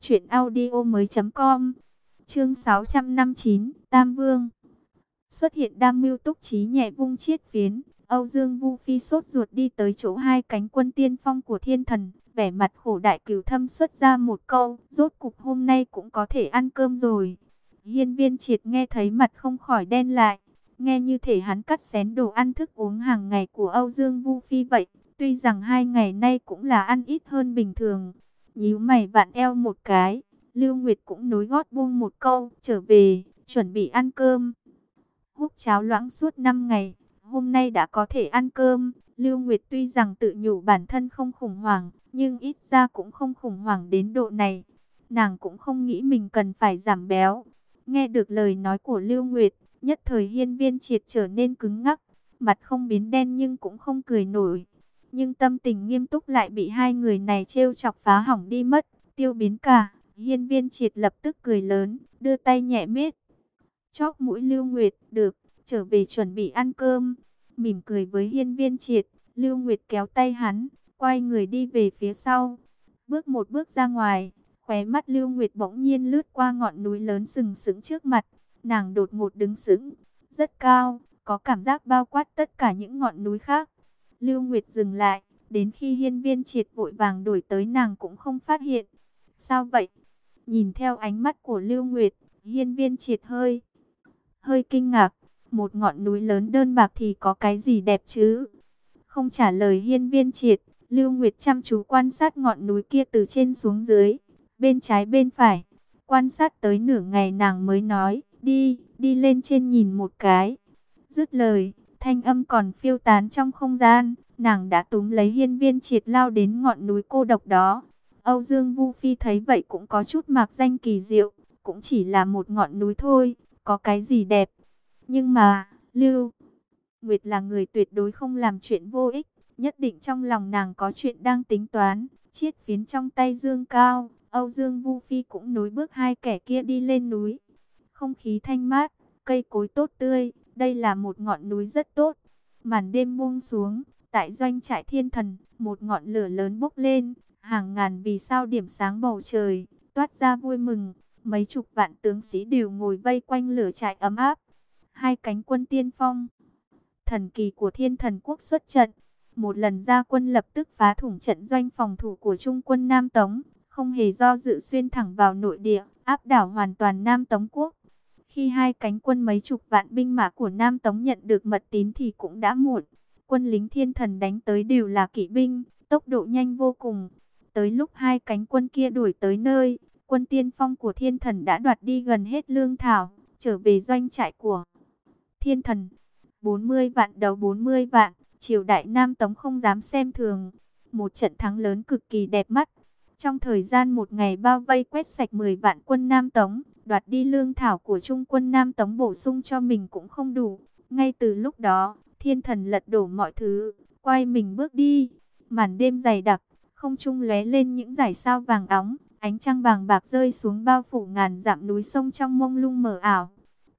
truyệnaudiomoi.com. Chương 659, Tam Vương. Xuất hiện Đam Mưu Túc Trí nhẹ vung chiết phiến, Âu Dương Vu Phi sốt ruột đi tới chỗ hai cánh quân tiên phong của Thiên Thần, vẻ mặt khổ đại cửu thâm xuất ra một câu, rốt cục hôm nay cũng có thể ăn cơm rồi. Hiên Viên Triệt nghe thấy mặt không khỏi đen lại, nghe như thể hắn cắt xén đồ ăn thức uống hàng ngày của Âu Dương Vu Phi vậy, tuy rằng hai ngày nay cũng là ăn ít hơn bình thường. Nhíu mày vặn eo một cái, Lưu Nguyệt cũng nối gót buông một câu, trở về, chuẩn bị ăn cơm. Húp cháo loãng suốt 5 ngày, hôm nay đã có thể ăn cơm. Lưu Nguyệt tuy rằng tự nhủ bản thân không khủng hoảng, nhưng ít ra cũng không khủng hoảng đến độ này. Nàng cũng không nghĩ mình cần phải giảm béo. Nghe được lời nói của Lưu Nguyệt, nhất thời Hiên Viên Triệt trở nên cứng ngắc, mặt không biến đen nhưng cũng không cười nổi. Nhưng tâm tình nghiêm túc lại bị hai người này trêu chọc phá hỏng đi mất, tiêu biến cả. Hiên Viên Triệt lập tức cười lớn, đưa tay nhẹ miết chóp mũi Lưu Nguyệt, được, trở về chuẩn bị ăn cơm. Mỉm cười với Hiên Viên Triệt, Lưu Nguyệt kéo tay hắn, quay người đi về phía sau. Bước một bước ra ngoài, khóe mắt Lưu Nguyệt bỗng nhiên lướt qua ngọn núi lớn sừng sững trước mặt. Nàng đột ngột đứng sững, rất cao, có cảm giác bao quát tất cả những ngọn núi khác. Lưu Nguyệt dừng lại, đến khi Hiên Viên Triệt vội vàng đuổi tới nàng cũng không phát hiện. Sao vậy? Nhìn theo ánh mắt của Lưu Nguyệt, Hiên Viên Triệt hơi kinh ngạc. Một ngọn núi lớn đơn bạc thì có cái gì đẹp chứ? Không trả lời Hiên Viên Triệt, Lưu Nguyệt chăm chú quan sát ngọn núi kia từ trên xuống dưới, bên trái bên phải. Quan sát tới nửa ngày nàng mới nói, đi lên trên nhìn một cái. Dứt lời, thanh âm còn phiêu tán trong không gian, nàng đã túm lấy Hiên Viên Triệt lao đến ngọn núi cô độc đó. Âu Dương Vu Phi thấy vậy cũng có chút mạc danh kỳ diệu, cũng chỉ là một ngọn núi thôi, có cái gì đẹp. Nhưng mà, Lưu Nguyệt là người tuyệt đối không làm chuyện vô ích, nhất định trong lòng nàng có chuyện đang tính toán. Chiết phiến trong tay dương cao, Âu Dương Vu Phi cũng nối bước hai kẻ kia đi lên núi. Không khí thanh mát, cây cối tốt tươi, đây là một ngọn núi rất tốt. Màn đêm buông xuống, tại doanh trại Thiên Thần, một ngọn lửa lớn bốc lên, hàng ngàn vì sao điểm sáng bầu trời, toát ra vui mừng. Mấy chục vạn tướng sĩ đều ngồi vây quanh lửa trại ấm áp. Hai cánh quân tiên phong thần kỳ của Thiên Thần quốc xuất trận, một lần ra quân lập tức phá thủng trận doanh phòng thủ của Trung quân Nam Tống, không hề do dự xuyên thẳng vào nội địa, áp đảo hoàn toàn Nam Tống quốc. Khi hai cánh quân mấy chục vạn binh mã của Nam Tống nhận được mật tín thì cũng đã muộn. Quân lính Thiên Thần đánh tới đều là kỵ binh, tốc độ nhanh vô cùng. Tới lúc hai cánh quân kia đuổi tới nơi, quân tiên phong của Thiên Thần đã đoạt đi gần hết lương thảo, trở về doanh trại của Thiên Thần. 40 vạn đấu 40 vạn, triều đại Nam Tống không dám xem thường. Một trận thắng lớn cực kỳ đẹp mắt. Trong thời gian một ngày bao vây quét sạch 10 vạn quân Nam Tống, đoạt đi lương thảo của Trung quân Nam Tống bổ sung cho mình cũng không đủ. Ngay từ lúc đó, Thiên Thần lật đổ mọi thứ, quay mình bước đi. Màn đêm dày đặc, không trung lóe lên những dải sao vàng óng, ánh trăng vàng bạc rơi xuống bao phủ ngàn dặm núi sông trong mông lung mờ ảo.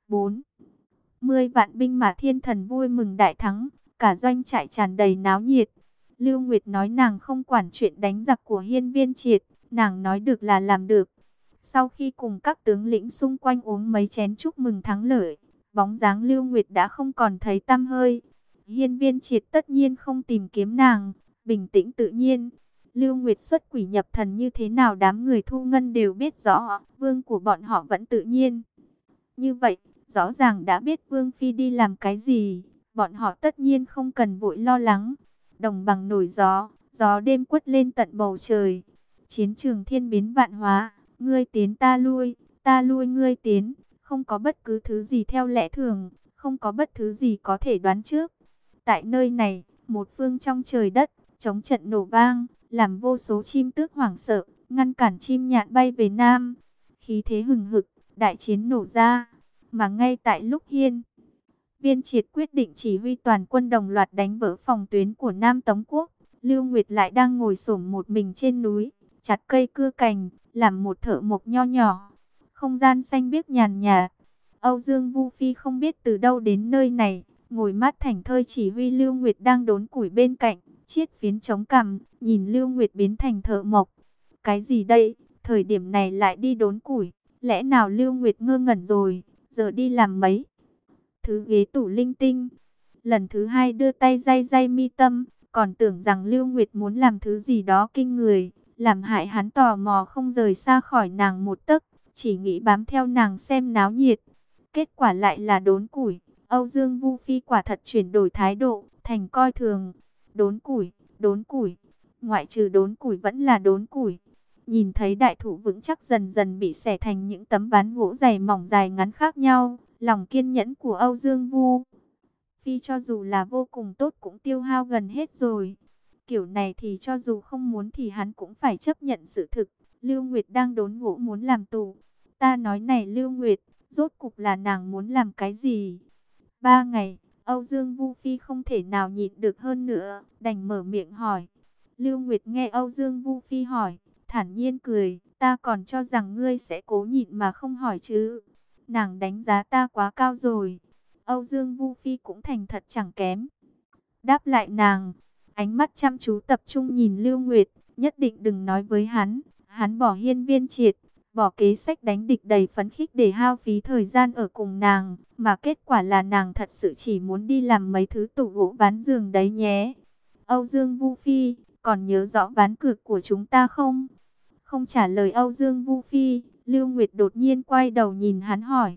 40 vạn binh mã Thiên Thần vui mừng đại thắng, cả doanh trại tràn đầy náo nhiệt. Lưu Nguyệt nói nàng không quản chuyện đánh giặc của Hiên Viên Triệt, nàng nói được là làm được. Sau khi cùng các tướng lĩnh xung quanh uống mấy chén chúc mừng thắng lợi, bóng dáng Lưu Nguyệt đã không còn thấy tăm hơi. Hiên Viên Triệt tất nhiên không tìm kiếm nàng, bình tĩnh tự nhiên. Lưu Nguyệt xuất quỷ nhập thần như thế nào đám người Thu Ngân đều biết rõ, vương của bọn họ vẫn tự nhiên. Như vậy, rõ ràng đã biết Vương Phi đi làm cái gì, bọn họ tất nhiên không cần vội lo lắng. Đồng bằng nổi gió, gió đêm quất lên tận bầu trời. Chiến trường thiên biến vạn hóa, ngươi tiến ta lui ngươi tiến, không có bất cứ thứ gì theo lẽ thường, không có bất thứ gì có thể đoán trước. Tại nơi này, một phương trong trời đất, chống trận nổ vang, làm vô số chim tước hoảng sợ, ngăn cản chim nhạn bay về Nam. Khí thế hừng hực, đại chiến nổ ra. Mà ngay tại lúc Hiên Viên Triệt quyết định chỉ huy toàn quân đồng loạt đánh vỡ phòng tuyến của Nam Tống quốc, Lưu Nguyệt lại đang ngồi xổm một mình trên núi, chặt cây cưa cành, làm một thợ mộc nho nhỏ. Không gian xanh biếc nhàn nhạt. Âu Dương Vu Phi không biết từ đâu đến nơi này, ngồi mát thảnh thơi chỉ huy Lưu Nguyệt đang đốn củi bên cạnh, chiết phiến chống cằm, nhìn Lưu Nguyệt biến thành thợ mộc. Cái gì đây, thời điểm này lại đi đốn củi, lẽ nào Lưu Nguyệt ngơ ngẩn rồi, giờ đi làm mấy thứ ghế tủ linh tinh. Lần thứ hai đưa tay day day mi tâm, còn tưởng rằng Lưu Nguyệt muốn làm thứ gì đó kinh người, làm hại hắn tò mò không rời xa khỏi nàng một tấc, chỉ nghĩ bám theo nàng xem náo nhiệt. Kết quả lại là đốn củi. Âu Dương Vu Phi quả thật chuyển đổi thái độ, thành coi thường. Đốn củi, ngoại trừ đốn củi vẫn là đốn củi. Nhìn thấy đại thụ vững chắc dần dần bị xẻ thành những tấm ván gỗ dày mỏng dài ngắn khác nhau, lòng kiên nhẫn của Âu Dương Vu Phi cho dù là vô cùng tốt cũng tiêu hao gần hết rồi. Kiểu này thì cho dù không muốn thì hắn cũng phải chấp nhận sự thực. Lưu Nguyệt đang đốn gỗ muốn làm tù. Ta nói này Lưu Nguyệt, rốt cục là nàng muốn làm cái gì? 3 ngày, Âu Dương Vu Phi không thể nào nhịn được hơn nữa, đành mở miệng hỏi. Lưu Nguyệt nghe Âu Dương Vu Phi hỏi, thản nhiên cười, ta còn cho rằng ngươi sẽ cố nhịn mà không hỏi chứ. Nàng đánh giá ta quá cao rồi. Âu Dương Vu Phi cũng thành thật chẳng kém. Đáp lại nàng, ánh mắt chăm chú tập trung nhìn Lưu Nguyệt, nhất định đừng nói với hắn. Hắn bỏ Hiên Viên Triệt, bỏ kế sách đánh địch đầy phấn khích để hao phí thời gian ở cùng nàng, mà kết quả là nàng thật sự chỉ muốn đi làm mấy thứ tủ gỗ ván giường đấy nhé. Âu Dương Vu Phi, còn nhớ rõ ván cược của chúng ta không? Không trả lời Âu Dương Vu Phi, Lưu Nguyệt đột nhiên quay đầu nhìn hắn hỏi.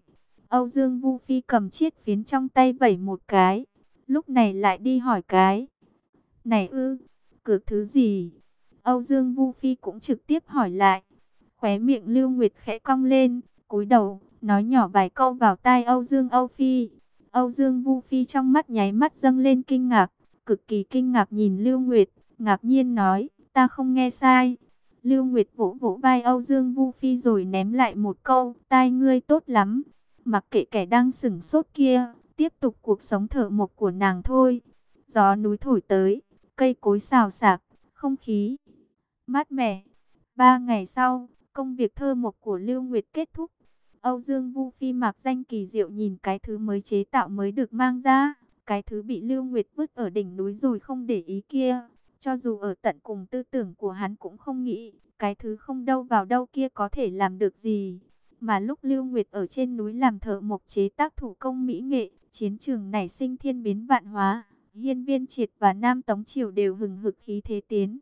Âu Dương Vu Phi cầm chiếc phiến trong tay vẩy một cái, lúc này lại đi hỏi cái này ư, cược thứ gì? Âu Dương Vu Phi cũng trực tiếp hỏi lại. Khóe miệng Lưu Nguyệt khẽ cong lên, cúi đầu, nói nhỏ vài câu vào tai Âu Dương Âu Phi. Âu Dương Vu Phi trong mắt nháy mắt dâng lên kinh ngạc, cực kỳ kinh ngạc nhìn Lưu Nguyệt, ngạc nhiên nói, ta không nghe sai. Lưu Nguyệt vỗ vỗ vai Âu Dương Vu Phi rồi ném lại một câu, tai ngươi tốt lắm. Mặc kệ kẻ đang sửng sốt kia, tiếp tục cuộc sống thợ mộc của nàng thôi. Gió núi thổi tới, cây cối xào xạc, không khí mát mẻ. 3 ngày sau, công việc thơ mộc của Lưu Nguyệt kết thúc. Âu Dương Vu Phi mặc danh kỳ diệu nhìn cái thứ mới chế tạo mới được mang ra. Cái thứ bị Lưu Nguyệt vứt ở đỉnh núi rồi không để ý kia. Cho dù ở tận cùng tư tưởng của hắn cũng không nghĩ, cái thứ không đâu vào đâu kia có thể làm được gì. Mà lúc Lưu Nguyệt ở trên núi làm thợ mộc chế tác thủ công mỹ nghệ, chiến trường nảy sinh thiên biến vạn hóa. Hiên Viên Triệt và Nam Tống Triều đều hừng hực khí thế tiến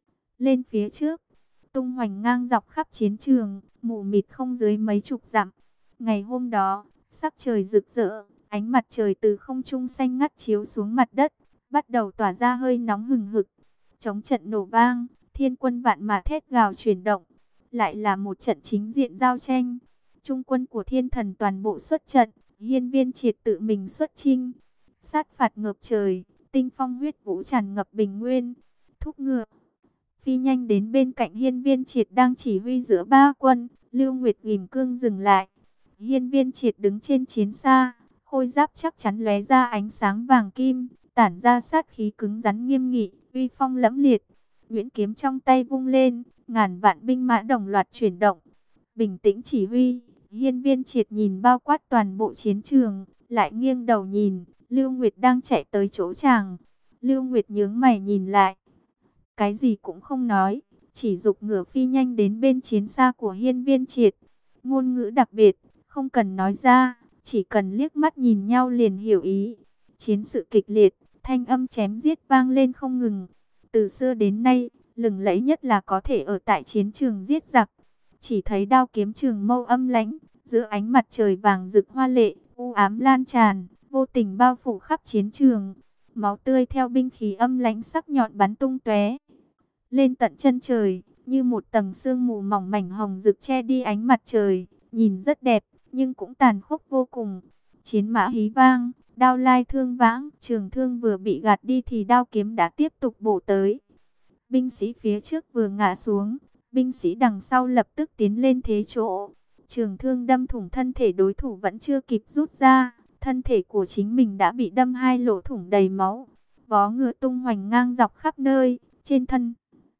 lên phía trước, tung hoành ngang dọc khắp chiến trường, mù mịt không dưới mấy chục dặm. Ngày hôm đó, sắc trời rực rỡ, ánh mặt trời từ không trung xanh ngắt chiếu xuống mặt đất, bắt đầu tỏa ra hơi nóng hừng hực. Trống trận nổ vang, thiên quân vạn mã thét gào chuyển động, lại là một trận chính diện giao tranh. Trung quân của thiên thần toàn bộ xuất trận, Hiên Viên Triệt tự mình xuất chinh, sát phạt ngập trời, tinh phong huyết vũ tràn ngập bình nguyên. Thúc ngựa phi nhanh đến bên cạnh Hiên Viên Triệt đang chỉ huy giữa ba quân. Lưu Nguyệt ghim cương dừng lại. Hiên Viên Triệt đứng trên chiến xa, khôi giáp chắc chắn lóe ra ánh sáng vàng kim, tản ra sát khí cứng rắn nghiêm nghị, uy phong lẫm liệt. Nguyễn kiếm trong tay vung lên, ngàn vạn binh mã đồng loạt chuyển động. Bình tĩnh chỉ huy, Hiên Viên Triệt nhìn bao quát toàn bộ chiến trường, lại nghiêng đầu nhìn, Lưu Nguyệt đang chạy tới chỗ chàng. Lưu Nguyệt nhướng mày nhìn lại, cái gì cũng không nói, chỉ giục ngựa phi nhanh đến bên chiến xa của Hiên Viên Triệt. Ngôn ngữ đặc biệt, không cần nói ra, chỉ cần liếc mắt nhìn nhau liền hiểu ý. Chiến sự kịch liệt, thanh âm chém giết vang lên không ngừng. Từ xưa đến nay, lừng lẫy nhất là có thể ở tại chiến trường giết giặc. Chỉ thấy đao kiếm trường mâu âm lãnh, giữa ánh mặt trời vàng rực hoa lệ, u ám lan tràn, vô tình bao phủ khắp chiến trường. Máu tươi theo binh khí âm lãnh sắc nhọn bắn tung tóe lên tận chân trời, như một tầng sương mù mỏng mảnh hồng rực che đi ánh mặt trời, nhìn rất đẹp, nhưng cũng tàn khốc vô cùng. Chiến mã hí vang, đao lai thương vãng, trường thương vừa bị gạt đi thì đao kiếm đã tiếp tục bổ tới. Binh sĩ phía trước vừa ngã xuống, binh sĩ đằng sau lập tức tiến lên thế chỗ. Trường thương đâm thủng thân thể đối thủ vẫn chưa kịp rút ra, thân thể của chính mình đã bị đâm 2 lỗ thủng đầy máu. Vó ngựa tung hoành ngang dọc khắp nơi, trên thân